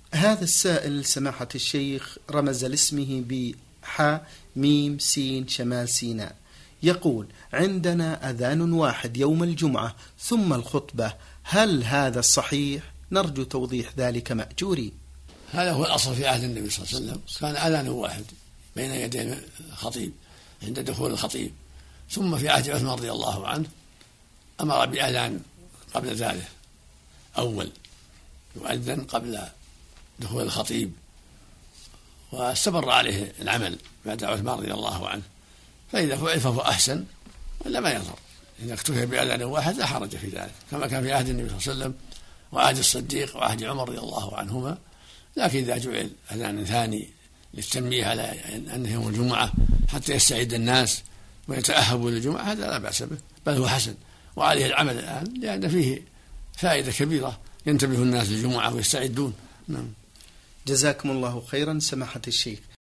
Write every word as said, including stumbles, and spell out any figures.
هذا السائل سماحة الشيخ رمز لاسمه بحا ميم سين شمال سيناء، يقول: عندنا أذان واحد يوم الجمعة ثم الخطبة، هل هذا الصحيح؟ نرجو توضيح ذلك مأجورين. هذا هو الأصل في عهد النبي صلى الله عليه وسلم، كان أذان واحد بين يدي الخطيب عند دخول الخطيب، ثم في عهد عثمان رضي الله عنه أمر بأذان قبل ذلك أول يؤذن قبل دخول الخطيب، واستمر عليه العمل بعد عثمان رضي الله عنه، فإذا فعل فهو أحسن ولا ما يضر، إذا اكتفي بأذان واحد لا حرج في ذلك، كما كان في عهد النبي صلى الله عليه وسلم وعهد الصديق وعهد عمر رضي الله عنهما. لكن إذا جعل أذان ثاني للتنبيه على أنه يوم الجمعة حتى يستعد الناس ويتأهبوا للجمعة، هذا لا بأس به، بل هو حسن وعليه العمل الآن، لأن فيه فائدة كبيرة ينتبه الناس للجمعة ويستعدون. نعم. جزاكم الله خيرا سماحة الشيخ.